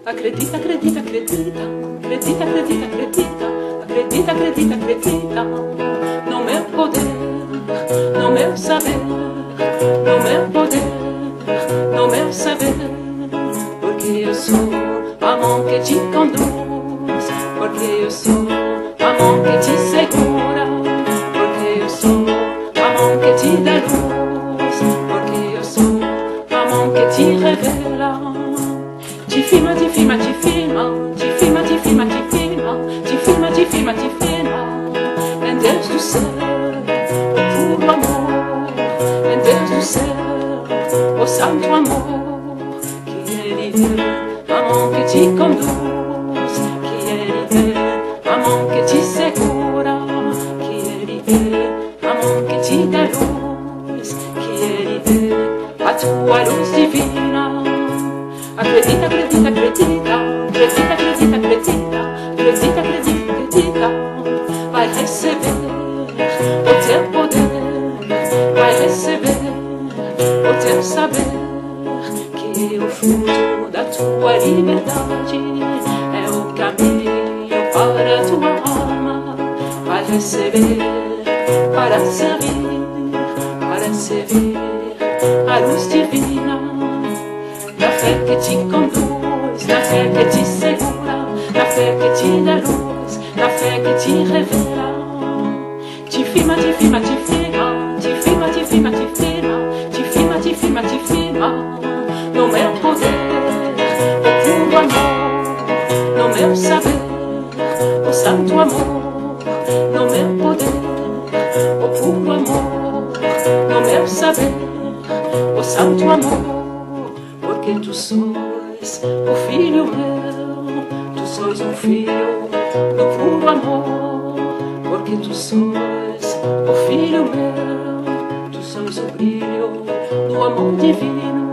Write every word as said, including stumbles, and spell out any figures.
Acredita, acredita, acredita, acredita, acredita, acredita, acredita, acredita, acredita no meu poder, no meu saber, no meu poder, no meu saber, porque eu sou a mão que te conduz, porque eu sou a mão que te segura, porque eu sou a mão que te dá luz, porque eu sou a mão que te revela. Te filma, te filma, te filma, te filma, te filma, te filma, te filma, te filma, te filma. Em Deus do céu, o puro amor. Em Deus do céu, o santo amor. Que Ele é a mão que te conduz, que Ele é a mão que te segura, que Ele é a mão que te dá luz, que Ele é a tua luz divina. Acredita, acredita, acredita, acredita, acredita, acredita, acredita, acredita, acredita, vai receber o teu poder, vai receber o teu saber, que o fruto da tua liberdade é o caminho para a tua alma, vai receber para servir, para servir a luz divina. Na fé que te conduz, na fé que te segura, na fé que te dá luz, na fé que te revela. Te firma, te firma, te firma, te firma, te firma, te firma, te firma, te firma, te firma. No meu poder, o puro amor, no meu saber, o santo amor. No meu poder, o puro amor, no meu saber, o santo amor. Porque tu sois o filho meu, tu sois um filho do puro amor. Porque tu sois o filho meu, tu sois o brilho do amor divino.